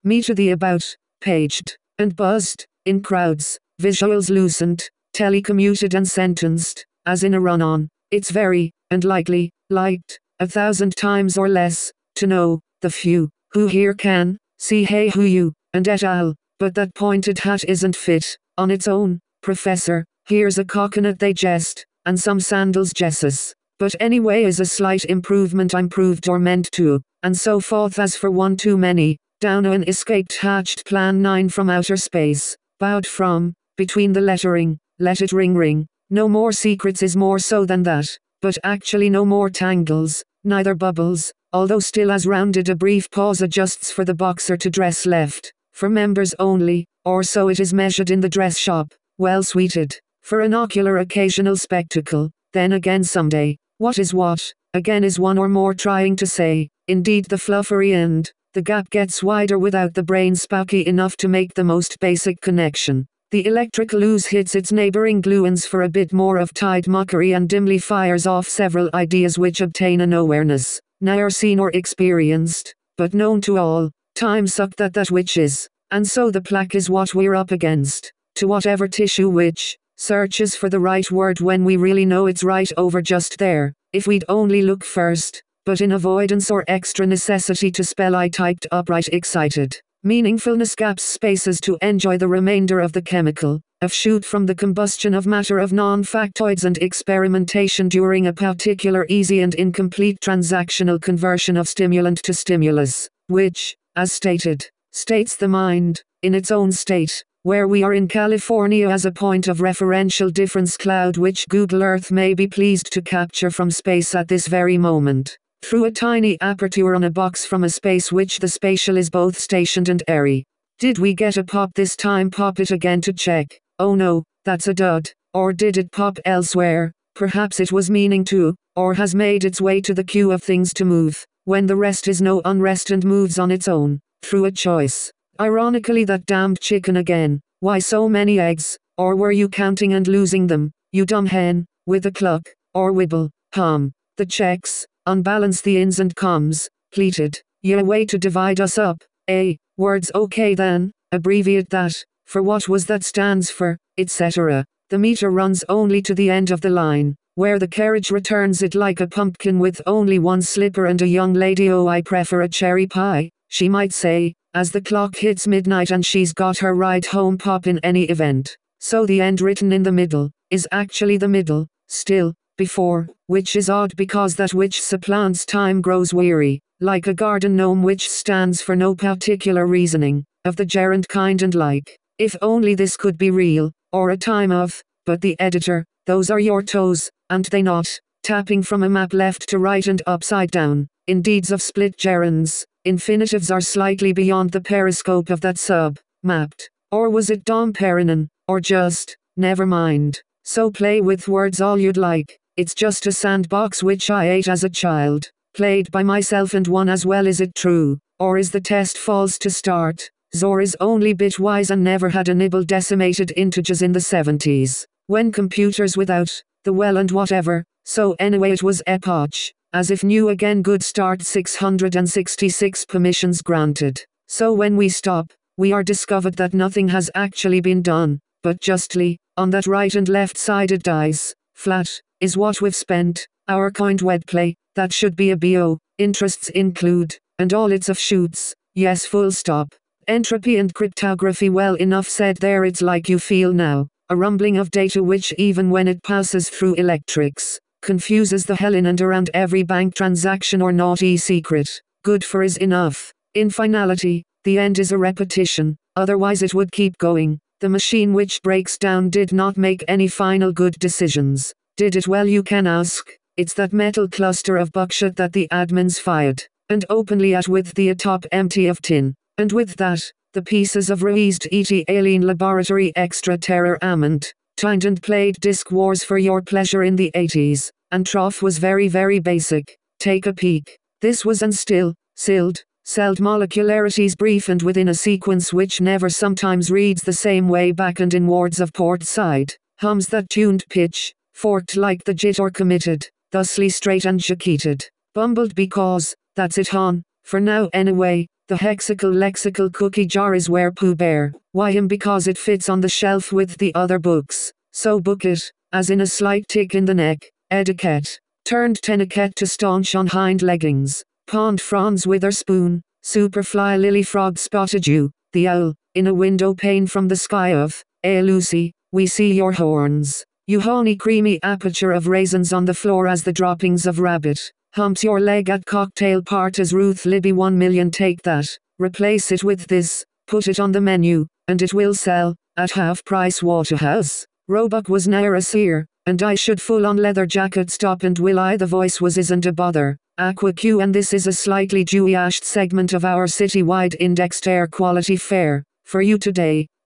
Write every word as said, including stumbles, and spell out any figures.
Me to the about, paged, and buzzed, in crowds, visuals loosened, telecommuted and sentenced, as in a run-on. It's very, and likely, liked, a thousand times or less, to know, the few, who here can, see hey who you, and et al. But that pointed hat isn't fit, on its own, Professor, here's a coconut they jest, and some sandals jesses. But anyway is a slight improvement I'm proved or meant to, and so forth as for one too many, down an escaped hatched plan nine from outer space, bowed from, between the lettering, let it ring ring, no more secrets is more so than that, but actually no more tangles, neither bubbles, although still as rounded a brief pause adjusts for the boxer to dress left, for members only, or so it is measured in the dress shop, well suited, for an ocular occasional spectacle, then again someday, what is what, again is one or more trying to say, indeed the fluffery end, the gap gets wider without the brain spouky enough to make the most basic connection. The electrical ooze hits its neighboring gluons for a bit more of tied mockery and dimly fires off several ideas which obtain an awareness, ne'er seen or experienced, but known to all, time sucked that that which is, and so the plaque is what we're up against, to whatever tissue which, searches for the right word when we really know it's right over just there, if we'd only look first, but in avoidance or extra necessity to spell I typed upright excited. Meaningfulness gaps spaces to enjoy the remainder of the chemical, offshoot from the combustion of matter of non-factoids and experimentation during a particular easy and incomplete transactional conversion of stimulant to stimulus, which, as stated, states the mind, in its own state, where we are in California as a point of referential difference cloud which Google Earth may be pleased to capture from space at this very moment. Through a tiny aperture on a box from a space which the spatial is both stationed and airy. Did we get a pop this time? Pop it again to check. Oh no, that's a dud. Or did it pop elsewhere? Perhaps it was meaning to, or has made its way to the queue of things to move, when the rest is no unrest and moves on its own, through a choice. Ironically that damned chicken again. Why so many eggs? Or were you counting and losing them, you dumb hen, with a cluck, or wibble, hum, the checks? Unbalance the ins and coms, pleated, ye a way to divide us up, eh, words okay then, abbreviate that, for what was that stands for, et cetera. The meter runs only to the end of the line, where the carriage returns it like a pumpkin with only one slipper and a young lady. Oh, I prefer a cherry pie, she might say, as the clock hits midnight and she's got her ride home pop in any event. So the end written in the middle, is actually the middle, still, before, which is odd because that which supplants time grows weary, like a garden gnome which stands for no particular reasoning, of the gerund kind and like. If only this could be real, or a time of, but the editor, those are your toes, aren't they not, tapping from a map left to right and upside down, in deeds of split gerunds, infinitives are slightly beyond the periscope of that sub, mapped, or was it Dom Perinin, or just, never mind, so play with words all you'd like. It's just a sandbox which I ate as a child, played by myself and won as well. Is it true, or is the test false to start? Zor is only bitwise and never had a nibble decimated integers in the seventies, when computers without, the well and whatever, so anyway it was epoch, as if new again. Good start. Six hundred sixty-six permissions granted. So when we stop, we are discovered that nothing has actually been done, but justly, on that right and left sided dice, flat, is what we've spent, our coined wordplay, that should be a B O, interests include, and all its offshoots, yes full stop. Entropy and cryptography. Well enough said there. It's like you feel now, a rumbling of data which even when it passes through electrics, confuses the hell in and around every bank transaction or naughty secret. Good for is enough. In finality, the end is a repetition, otherwise it would keep going. The machine which breaks down did not make any final good decisions. Did it? Well, you can ask. It's that metal cluster of buckshot that the admins fired, and openly at with the atop empty of tin, and with that, the pieces of raised et alien laboratory extra terror amont, tined and played disc wars for your pleasure in the eighties, and trough was very very basic. Take a peek. This was and still, silled, celled molecularities brief and within a sequence which never sometimes reads the same way back and inwards of port side, hums that tuned pitch, forked like the jit or committed, thusly straight and jaqueted, bumbled because, that's it hon, for now anyway, The hexical lexical cookie jar is where Pooh Bear. Why him? Because it fits on the shelf with the other books. So book it, as in a slight tick in the neck. Etiquette. Turned tenaquette to staunch on hind leggings. Pond Franz Witherspoon. Superfly Lily Frog spotted you, the owl, in a window pane from the sky of, eh Lucy, we see your horns. You honey creamy aperture of raisins on the floor as the droppings of rabbit. Humped your leg at cocktail parties. Ruth Libby one million. Take that, replace it with this, put it on the menu, and it will sell, at half price. Waterhouse. Roebuck was ne'er a seer, and I should full on leather jacket. Stop and will I? The voice was isn't a bother. Aqua Q, and this is a slightly Jewy-ashed segment of our citywide indexed air quality fare, for you today.